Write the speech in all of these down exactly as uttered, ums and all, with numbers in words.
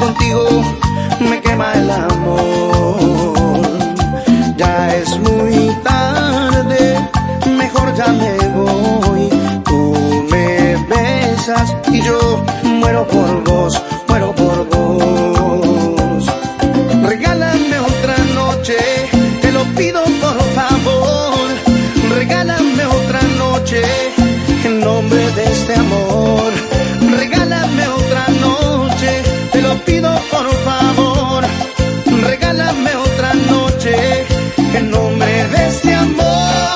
contigo me quema el amor. Ya es muy tarde, mejor ya me voy. Tú me besas y yo muero por vos, muero por vos. Regálame otra noche, te lo pido por favor. Regálame otra noche, en nombre de este amor. Regálame otra noche, te lo pido por favor. Regálame otra noche, en nombre de este amor.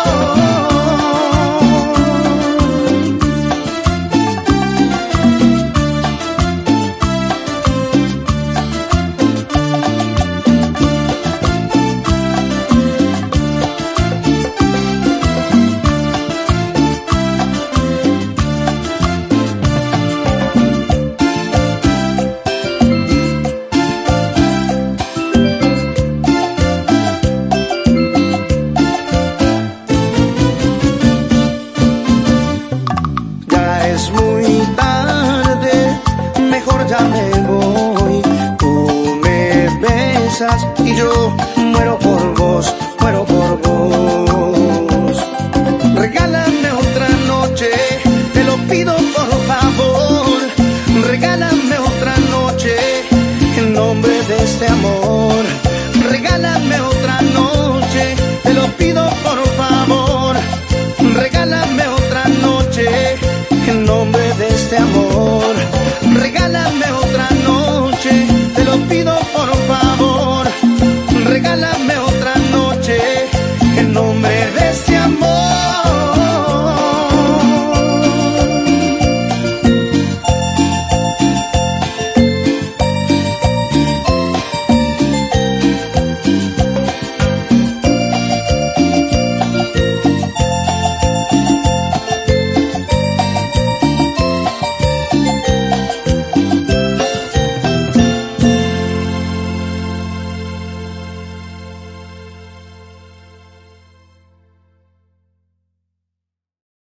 Es muy tarde, mejor ya me voy. Tú me besas y yo muero por vos, muero por vos. Regálame otra noche, te lo pido por favor. Regálame otra noche, en nombre de este amor.